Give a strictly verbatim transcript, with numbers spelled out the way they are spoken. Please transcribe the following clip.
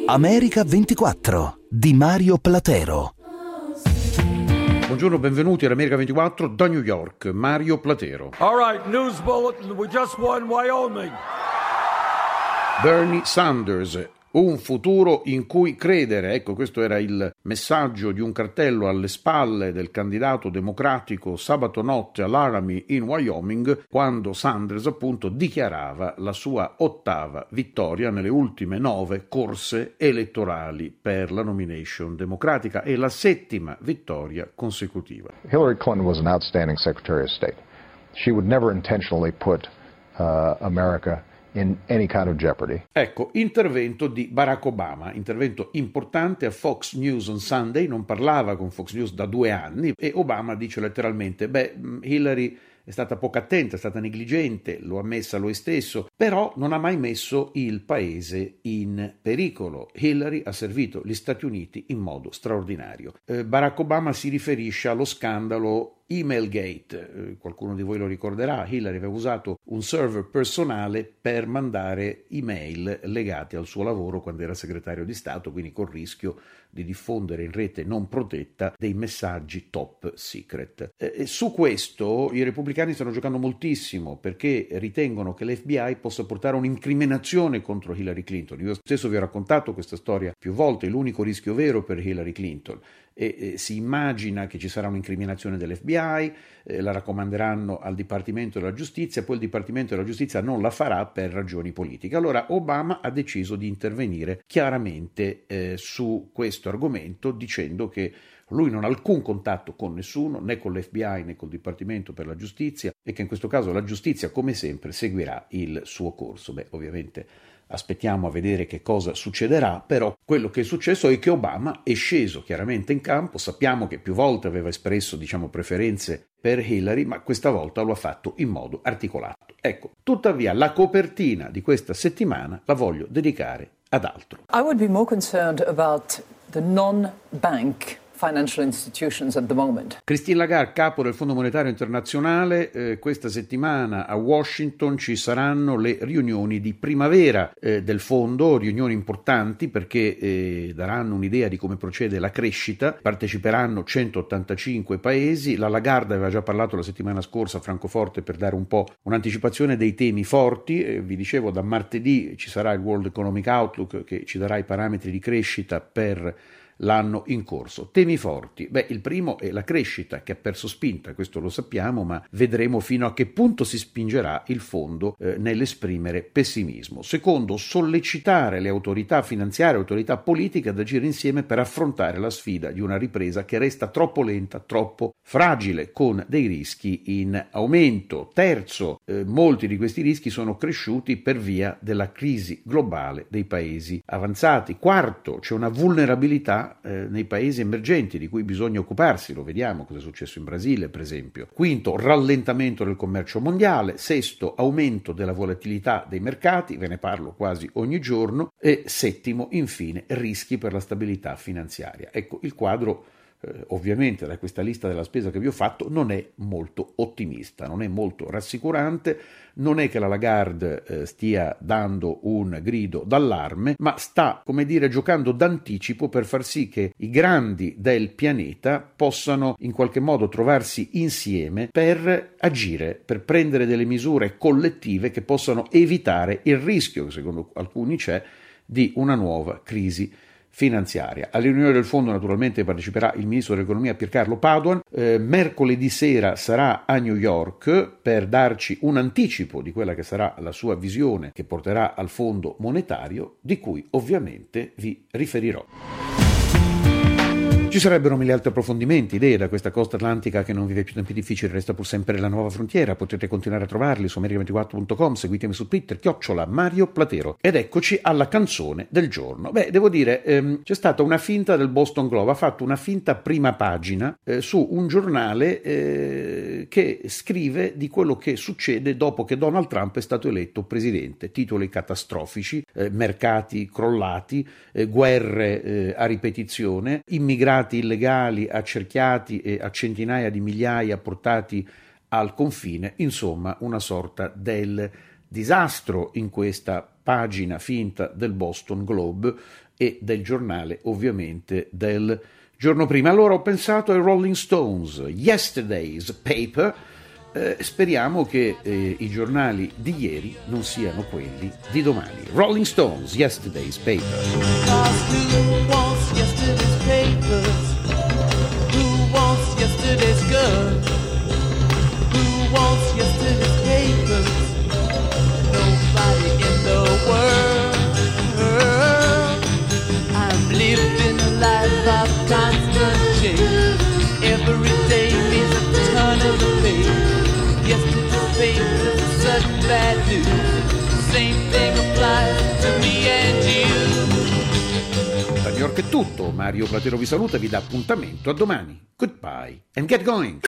America ventiquattro di Mario Platero. Buongiorno, benvenuti all'America ventiquattro da New York, Mario Platero. All right, news bulletin. We just won Wyoming. Bernie Sanders, un futuro in cui credere. Ecco, questo era il messaggio di un cartello alle spalle del candidato democratico sabato notte a Laramie in Wyoming, quando Sanders appunto dichiarava la sua ottava vittoria nelle ultime nove corse elettorali per la nomination democratica e la settima vittoria consecutiva. Hillary Clinton was an outstanding Secretary of State. She would never intentionally put uh, America in any kind of jeopardy. Ecco, intervento di Barack Obama, intervento importante a Fox News on Sunday, non parlava con Fox News da due anni e Obama dice letteralmente, beh, Hillary è stata poco attenta, è stata negligente, lo ha ammessa lui stesso, però non ha mai messo il paese in pericolo. Hillary ha servito gli Stati Uniti in modo straordinario. Eh, Barack Obama si riferisce allo scandalo Emailgate, eh, qualcuno di voi lo ricorderà, Hillary aveva usato un server personale per mandare email legate al suo lavoro quando era segretario di Stato, quindi col rischio di diffondere in rete non protetta dei messaggi top secret. Eh, su questo i repubblicani stanno giocando moltissimo perché ritengono che l'F B I possa portare un'incriminazione contro Hillary Clinton. Io stesso vi ho raccontato questa storia più volte, è l'unico rischio vero per Hillary Clinton. E eh, si immagina che ci sarà un'incriminazione dell'F B I, eh, la raccomanderanno al Dipartimento della Giustizia, poi il Dipartimento della Giustizia non la farà per ragioni politiche. Allora Obama ha deciso di intervenire chiaramente eh, su questo argomento, dicendo che lui non ha alcun contatto con nessuno, né con l'F B I né col Dipartimento per la Giustizia, e che in questo caso la giustizia, come sempre, seguirà il suo corso. Beh, ovviamente aspettiamo a vedere che cosa succederà, però quello che è successo è che Obama è sceso chiaramente in campo. Sappiamo che più volte aveva espresso, diciamo, preferenze per Hillary, ma questa volta lo ha fatto in modo articolato. Ecco, tuttavia la copertina di questa settimana la voglio dedicare ad altro. I would be more concerned about the non-bank financial institutions at the moment. Christine Lagarde, capo del Fondo Monetario Internazionale, eh, questa settimana a Washington ci saranno le riunioni di primavera eh, del fondo, riunioni importanti perché eh, daranno un'idea di come procede la crescita. Parteciperanno centottantacinque paesi. La Lagarde aveva già parlato la settimana scorsa a Francoforte per dare un po' un'anticipazione dei temi forti. Eh, vi dicevo, da martedì ci sarà il World Economic Outlook che ci darà i parametri di crescita per l'anno in corso. Temi forti. Beh, il primo è la crescita che ha perso spinta, questo lo sappiamo, ma vedremo fino a che punto si spingerà il fondo eh, nell'esprimere pessimismo. Secondo, sollecitare le autorità finanziarie, le autorità politiche ad agire insieme per affrontare la sfida di una ripresa che resta troppo lenta, troppo fragile, con dei rischi in aumento. Terzo, eh, molti di questi rischi sono cresciuti per via della crisi globale dei paesi avanzati. Quarto, c'è una vulnerabilità Eh, nei paesi emergenti di cui bisogna occuparsi, lo vediamo cosa è successo in Brasile per esempio. Quinto, rallentamento del commercio mondiale. Sesto, aumento della volatilità dei mercati, ve ne parlo quasi ogni giorno. E settimo, infine, rischi per la stabilità finanziaria. Ecco, il quadro eh, ovviamente da questa lista della spesa che vi ho fatto non è molto ottimista, non è molto rassicurante. Non è che la Lagarde eh, stia dando un grido d'allarme, ma sta, come dire, giocando d'anticipo per far sì che i grandi del pianeta possano in qualche modo trovarsi insieme per agire, per prendere delle misure collettive che possano evitare il rischio, che secondo alcuni c'è, di una nuova crisi finanziaria. Alle riunioni del fondo naturalmente parteciperà il ministro dell'economia Piercarlo Padoan. Eh, mercoledì sera sarà a New York per darci un anticipo di quella che sarà la sua visione che porterà al fondo monetario, di cui ovviamente vi riferirò. Ci sarebbero mille altri approfondimenti, idee da questa costa atlantica che non vive più tempi difficili, resta pur sempre la nuova frontiera. Potete continuare a trovarli su america ventiquattro punto com, seguitemi su Twitter, chiocciola Mario Platero. Ed eccoci alla canzone del giorno. Beh, devo dire, ehm, c'è stata una finta del Boston Globe, ha fatto una finta prima pagina eh, su un giornale eh, che scrive di quello che succede dopo che Donald Trump è stato eletto presidente. Titoli catastrofici, eh, mercati crollati, eh, guerre eh, a ripetizione, immigrati illegali accerchiati e a centinaia di migliaia portati al confine, insomma una sorta del disastro in questa pagina finta del Boston Globe. e del giornale ovviamente del giorno prima. Allora ho pensato ai Rolling Stones, Yesterday's Paper. Eh, speriamo che eh, i giornali di ieri non siano quelli di domani. Rolling Stones, Yesterday's Paper. Who wants yesterday's papers? Who wants yesterday's girl? Who wants yesterday's papers? Nobody in the world. I'm living a life of constant change. Every day is a turn of the page. Yesterday's papers, sudden bad news. Same thing applies to me and you. Da New York è tutto, Mario Platero vi saluta e vi dà appuntamento a domani. Goodbye and get going!